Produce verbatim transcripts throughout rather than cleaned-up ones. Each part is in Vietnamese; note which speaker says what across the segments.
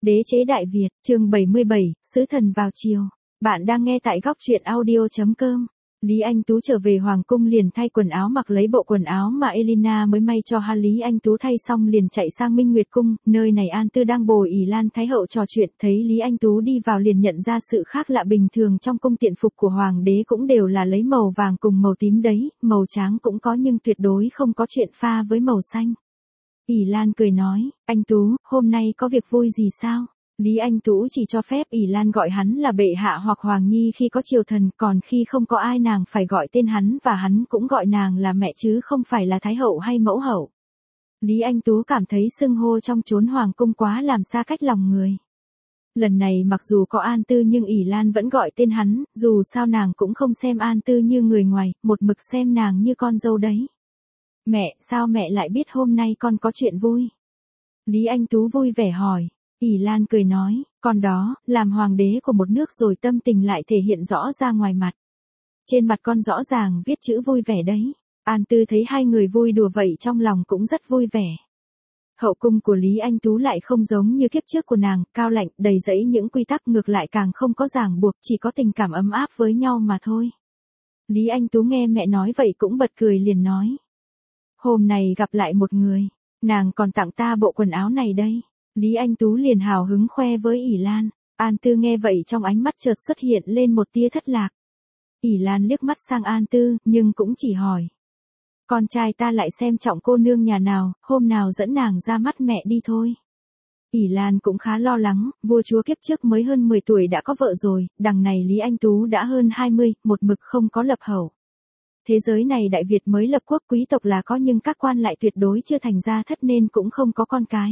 Speaker 1: Đế chế Đại Việt, chương bảy mươi bảy, Sứ thần vào chiều. Bạn đang nghe tại góc truyện audio.com. Lý Anh Tú trở về Hoàng cung liền thay quần áo mặc lấy bộ quần áo mà Elina mới may cho ha. Lý Anh Tú thay xong liền chạy sang Minh Nguyệt cung, nơi này An Tư đang bồi ỷ Lan Thái hậu trò chuyện, thấy Lý Anh Tú đi vào liền nhận ra sự khác lạ bình thường trong cung tiện phục của hoàng đế cũng đều là lấy màu vàng cùng màu tím đấy, màu trắng cũng có nhưng tuyệt đối không có chuyện pha với màu xanh. ỷ Lan cười nói, anh Tú, hôm nay có việc vui gì sao? Lý Anh Tú chỉ cho phép ỷ Lan gọi hắn là bệ hạ hoặc hoàng nhi khi có triều thần, còn khi không có ai nàng phải gọi tên hắn và hắn cũng gọi nàng là mẹ chứ không phải là thái hậu hay mẫu hậu. Lý Anh Tú cảm thấy xưng hô trong chốn hoàng cung quá làm xa cách lòng người. Lần này mặc dù có An Tư nhưng ỷ Lan vẫn gọi tên hắn, dù sao nàng cũng không xem An Tư như người ngoài, một mực xem nàng như con dâu đấy. Mẹ, sao mẹ lại biết hôm nay con có chuyện vui? Lý Anh Tú vui vẻ hỏi. ỷ Lan cười nói, con đó, làm hoàng đế của một nước rồi tâm tình lại thể hiện rõ ra ngoài mặt. Trên mặt con rõ ràng viết chữ vui vẻ đấy. An Tư thấy hai người vui đùa vậy trong lòng cũng rất vui vẻ. Hậu cung của Lý Anh Tú lại không giống như kiếp trước của nàng, cao lạnh, đầy dẫy những quy tắc, ngược lại càng không có ràng buộc, chỉ có tình cảm ấm áp với nhau mà thôi. Lý Anh Tú nghe mẹ nói vậy cũng bật cười liền nói. Hôm nay gặp lại một người, nàng còn tặng ta bộ quần áo này đây. Lý Anh Tú liền hào hứng khoe với ỷ Lan. An Tư nghe vậy trong ánh mắt chợt xuất hiện lên một tia thất lạc. ỷ Lan liếc mắt sang An Tư, nhưng cũng chỉ hỏi. Con trai ta lại xem trọng cô nương nhà nào, hôm nào dẫn nàng ra mắt mẹ đi thôi. ỷ Lan cũng khá lo lắng, vua chúa kiếp trước mới hơn mười tuổi đã có vợ rồi, đằng này Lý Anh Tú đã hơn hai mươi, một mực không có lập hậu. Thế giới này Đại Việt mới lập quốc, quý tộc là có nhưng các quan lại tuyệt đối chưa thành gia thất nên cũng không có con cái.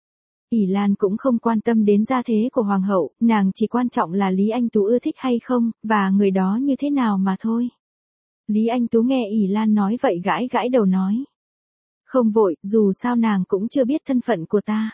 Speaker 1: ỷ Lan cũng không quan tâm đến gia thế của hoàng hậu, nàng chỉ quan trọng là Lý Anh Tú ưa thích hay không, và người đó như thế nào mà thôi. Lý Anh Tú nghe ỷ Lan nói vậy gãi gãi đầu nói. Không vội, dù sao nàng cũng chưa biết thân phận của ta.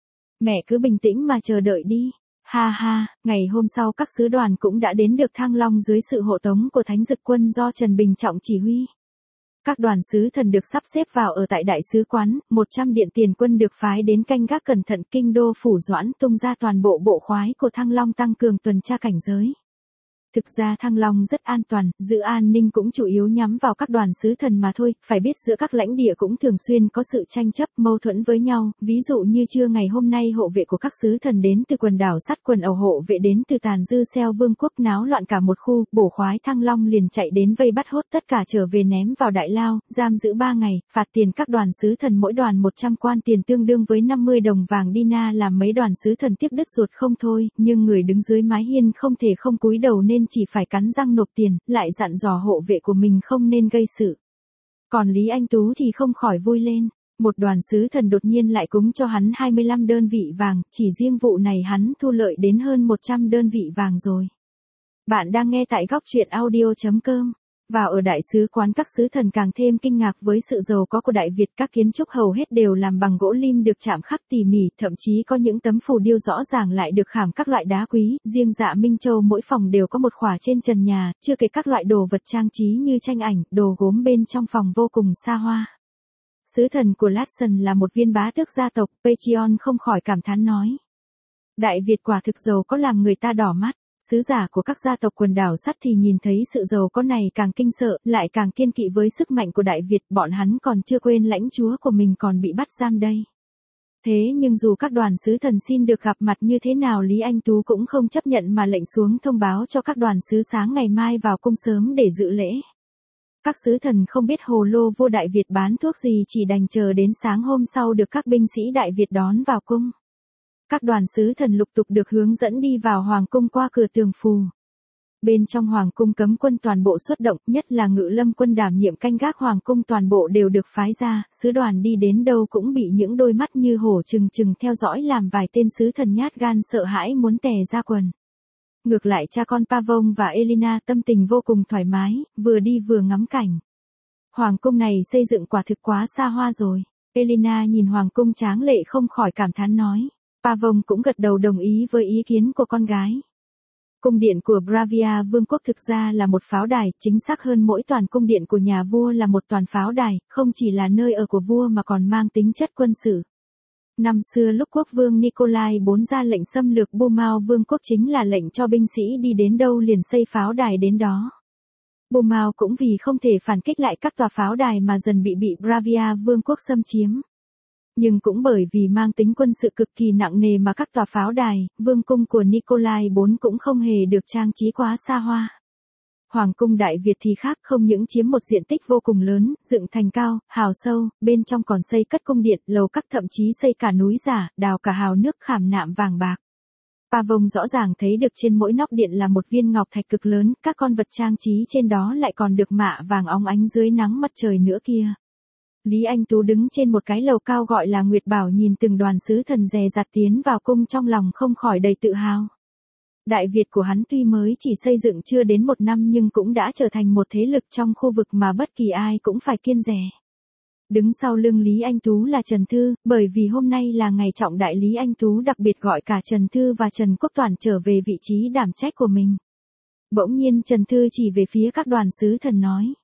Speaker 1: Mẹ cứ bình tĩnh mà chờ đợi đi. Ha ha, ngày hôm sau các sứ đoàn cũng đã đến được Thăng Long dưới sự hộ tống của Thánh Dực quân do Trần Bình Trọng chỉ huy. Các đoàn sứ thần được sắp xếp vào ở tại đại sứ quán, một trăm điện tiền quân được phái đến canh gác cẩn thận, kinh đô phủ Doãn tung ra toàn bộ bộ khoái của Thăng Long tăng cường tuần tra cảnh giới. Thực ra Thăng Long rất an toàn, giữ an ninh cũng chủ yếu nhắm vào các đoàn sứ thần mà thôi, phải biết giữa các lãnh địa cũng thường xuyên có sự tranh chấp, mâu thuẫn với nhau, ví dụ như trưa ngày hôm nay hộ vệ của các sứ thần đến từ quần đảo Sắt Quần Ẩu hộ vệ đến từ Tàn Dư Xeo Vương quốc náo loạn cả một khu, bổ khoái Thăng Long liền chạy đến vây bắt hốt tất cả trở về ném vào đại lao, giam giữ ba ngày, phạt tiền các đoàn sứ thần mỗi đoàn một trăm quan tiền tương đương với năm mươi đồng vàng Dina, làm mấy đoàn sứ thần tiếc đứt ruột không thôi, nhưng người đứng dưới mái hiên không thể không cúi đầu nên chỉ phải cắn răng nộp tiền, lại dặn dò hộ vệ của mình không nên gây sự. Còn Lý Anh Tú thì không khỏi vui lên, một đoàn sứ thần đột nhiên lại cúng cho hắn hai mươi lăm đơn vị vàng, chỉ riêng vụ này hắn thu lợi đến hơn một trăm đơn vị vàng rồi. Bạn đang nghe tại góc truyện audio.com. Vào ở đại sứ quán các sứ thần càng thêm kinh ngạc với sự giàu có của Đại Việt, các kiến trúc hầu hết đều làm bằng gỗ lim được chạm khắc tỉ mỉ, thậm chí có những tấm phù điêu rõ ràng lại được khảm các loại đá quý, riêng Dạ Minh Châu mỗi phòng đều có một khỏa trên trần nhà, chưa kể các loại đồ vật trang trí như tranh ảnh, đồ gốm bên trong phòng vô cùng xa hoa. Sứ thần của Latson là một viên bá tước gia tộc, Pecheon không khỏi cảm thán nói. Đại Việt quả thực giàu có làm người ta đỏ mắt. Sứ giả của các gia tộc quần đảo Sắt thì nhìn thấy sự giàu có này càng kinh sợ, lại càng kiên kỵ với sức mạnh của Đại Việt, bọn hắn còn chưa quên lãnh chúa của mình còn bị bắt giam đây. Thế nhưng dù các đoàn sứ thần xin được gặp mặt như thế nào Lý Anh Tú cũng không chấp nhận mà lệnh xuống thông báo cho các đoàn sứ sáng ngày mai vào cung sớm để dự lễ. Các sứ thần không biết hồ lô vua Đại Việt bán thuốc gì, chỉ đành chờ đến sáng hôm sau được các binh sĩ Đại Việt đón vào cung. Các đoàn sứ thần lục tục được hướng dẫn đi vào hoàng cung qua cửa tường phù. Bên trong hoàng cung cấm quân toàn bộ xuất động, nhất là Ngự Lâm quân đảm nhiệm canh gác hoàng cung toàn bộ đều được phái ra, sứ đoàn đi đến đâu cũng bị những đôi mắt như hổ trừng trừng theo dõi làm vài tên sứ thần nhát gan sợ hãi muốn tè ra quần. Ngược lại cha con Pavon và Elina tâm tình vô cùng thoải mái, vừa đi vừa ngắm cảnh. Hoàng cung này xây dựng quả thực quá xa hoa rồi. Elina nhìn hoàng cung tráng lệ không khỏi cảm thán nói. Pavon cũng gật đầu đồng ý với ý kiến của con gái. Cung điện của Bravia Vương quốc thực ra là một pháo đài, chính xác hơn mỗi toàn cung điện của nhà vua là một toàn pháo đài, không chỉ là nơi ở của vua mà còn mang tính chất quân sự. Năm xưa lúc quốc vương Nikolai đệ tứ ra lệnh xâm lược Bumao vương quốc chính là lệnh cho binh sĩ đi đến đâu liền xây pháo đài đến đó. Bumao cũng vì không thể phản kích lại các tòa pháo đài mà dần bị bị Bravia vương quốc xâm chiếm. Nhưng cũng bởi vì mang tính quân sự cực kỳ nặng nề mà các tòa pháo đài, vương cung của Nikolai đệ tứ cũng không hề được trang trí quá xa hoa. Hoàng cung Đại Việt thì khác, không những chiếm một diện tích vô cùng lớn, dựng thành cao, hào sâu, bên trong còn xây cất cung điện, lầu các, thậm chí xây cả núi giả, đào cả hào nước khảm nạm vàng bạc. Pavông rõ ràng thấy được trên mỗi nóc điện là một viên ngọc thạch cực lớn, các con vật trang trí trên đó lại còn được mạ vàng óng ánh dưới nắng mặt trời nữa kia. Lý Anh Tú đứng trên một cái lầu cao gọi là Nguyệt Bảo nhìn từng đoàn sứ thần dè dặt tiến vào cung trong lòng không khỏi đầy tự hào. Đại Việt của hắn tuy mới chỉ xây dựng chưa đến một năm nhưng cũng đã trở thành một thế lực trong khu vực mà bất kỳ ai cũng phải kiêng dè. Đứng sau lưng Lý Anh Tú là Trần Thư, bởi vì hôm nay là ngày trọng đại Lý Anh Tú đặc biệt gọi cả Trần Thư và Trần Quốc Toản trở về vị trí đảm trách của mình. Bỗng nhiên Trần Thư chỉ về phía các đoàn sứ thần nói.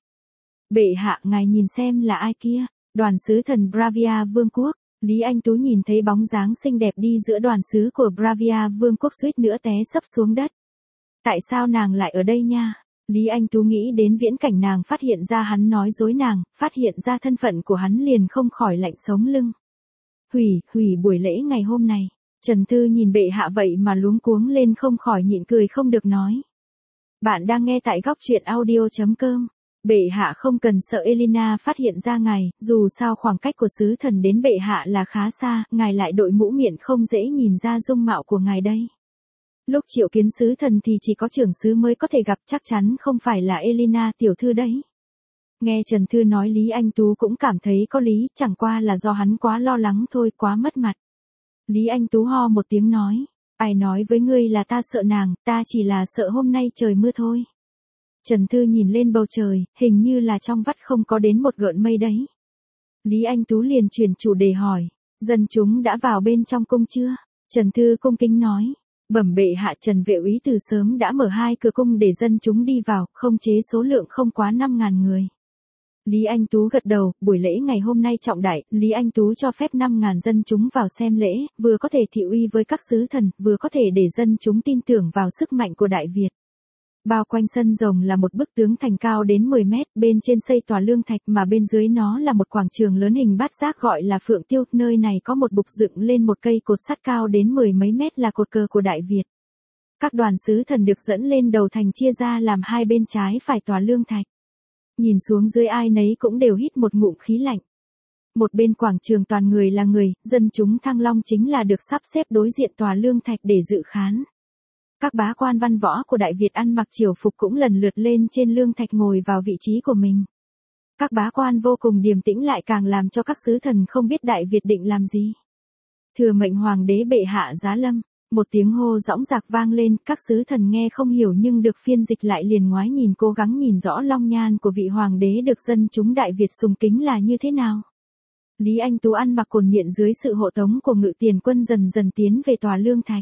Speaker 1: Bệ hạ, ngài nhìn xem là ai kia, đoàn sứ thần Bravia Vương quốc. Lý Anh Tú nhìn thấy bóng dáng xinh đẹp đi giữa đoàn sứ của Bravia Vương quốc suýt nữa té sấp xuống đất. Tại sao nàng lại ở đây nha? Lý Anh Tú nghĩ đến viễn cảnh nàng phát hiện ra hắn nói dối nàng, phát hiện ra thân phận của hắn liền không khỏi lạnh sống lưng. Hủy, hủy buổi lễ ngày hôm này. Trần Thư nhìn bệ hạ vậy mà luống cuống lên không khỏi nhịn cười không được nói. Bạn đang nghe tại góc truyện audio chấm com. Bệ hạ không cần sợ Elena phát hiện ra ngài, dù sao khoảng cách của sứ thần đến bệ hạ là khá xa, ngài lại đội mũ miệng không dễ nhìn ra dung mạo của ngài đây. Lúc triệu kiến sứ thần thì chỉ có trưởng sứ mới có thể gặp, chắc chắn không phải là Elena tiểu thư đấy. Nghe Trần Thư nói Lý Anh Tú cũng cảm thấy có lý, chẳng qua là do hắn quá lo lắng thôi, quá mất mặt. Lý Anh Tú ho một tiếng nói, ai nói với ngươi là ta sợ nàng, ta chỉ là sợ hôm nay trời mưa thôi. Trần Thư nhìn lên bầu trời, hình như là trong vắt không có đến một gợn mây đấy. Lý Anh Tú liền chuyển chủ đề hỏi, dân chúng đã vào bên trong cung chưa? Trần Thư cung kính nói, bẩm bệ hạ, Trần Vệ úy từ sớm đã mở hai cửa cung để dân chúng đi vào, không chế số lượng không quá năm ngàn người. Lý Anh Tú gật đầu, buổi lễ ngày hôm nay trọng đại, Lý Anh Tú cho phép năm ngàn dân chúng vào xem lễ, vừa có thể thị uy với các sứ thần, vừa có thể để dân chúng tin tưởng vào sức mạnh của Đại Việt. Bao quanh sân rồng là một bức tường thành cao đến mười mét, bên trên xây tòa lương thạch mà bên dưới nó là một quảng trường lớn hình bát giác gọi là Phượng Tiêu, nơi này có một bục dựng lên một cây cột sắt cao đến mười mấy mét là cột cờ của Đại Việt. Các đoàn sứ thần được dẫn lên đầu thành chia ra làm hai bên trái phải tòa lương thạch. Nhìn xuống dưới ai nấy cũng đều hít một ngụm khí lạnh. Một bên quảng trường toàn người là người, dân chúng Thăng Long chính là được sắp xếp đối diện tòa lương thạch để dự khán. Các bá quan văn võ của Đại Việt ăn mặc triều phục cũng lần lượt lên trên lương thạch ngồi vào vị trí của mình. Các bá quan vô cùng điềm tĩnh lại càng làm cho các sứ thần không biết Đại Việt định làm gì. Thừa mệnh hoàng đế bệ hạ giá lâm, một tiếng hô dõng dạc vang lên, các sứ thần nghe không hiểu nhưng được phiên dịch lại liền ngoái nhìn cố gắng nhìn rõ long nhan của vị hoàng đế được dân chúng Đại Việt sùng kính là như thế nào. Lý Anh Tú ăn mặc cồn miệng dưới sự hộ tống của ngự tiền quân dần dần tiến về tòa lương thạch.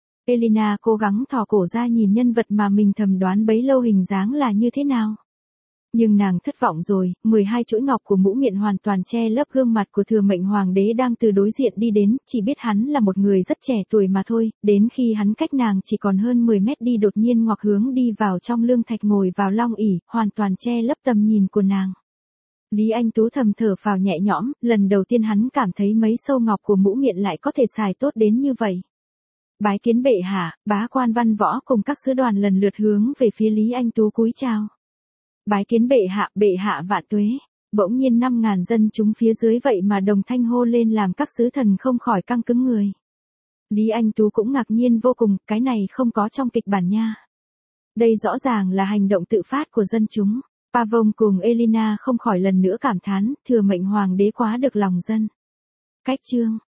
Speaker 1: Elena cố gắng thò cổ ra nhìn nhân vật mà mình thầm đoán bấy lâu hình dáng là như thế nào. Nhưng nàng thất vọng rồi, mười hai chuỗi ngọc của mũ miệng hoàn toàn che lấp gương mặt của thừa mệnh hoàng đế đang từ đối diện đi đến, chỉ biết hắn là một người rất trẻ tuổi mà thôi, đến khi hắn cách nàng chỉ còn hơn mười mét đi đột nhiên ngoặc hướng đi vào trong lương thạch ngồi vào long ỷ, hoàn toàn che lấp tầm nhìn của nàng. Lý Anh Tú thầm thở phào nhẹ nhõm, lần đầu tiên hắn cảm thấy mấy sâu ngọc của mũ miệng lại có thể xài tốt đến như vậy. Bái kiến bệ hạ, bá quan văn võ cùng các sứ đoàn lần lượt hướng về phía Lý Anh Tú cúi chào. Bái kiến bệ hạ, bệ hạ vạn tuế. Bỗng nhiên năm ngàn dân chúng phía dưới vậy mà đồng thanh hô lên làm các sứ thần không khỏi căng cứng người. Lý Anh Tú cũng ngạc nhiên vô cùng, cái này không có trong kịch bản nha. Đây rõ ràng là hành động tự phát của dân chúng. Pavông cùng Elena không khỏi lần nữa cảm thán, thừa mệnh hoàng đế quá được lòng dân. Cách chương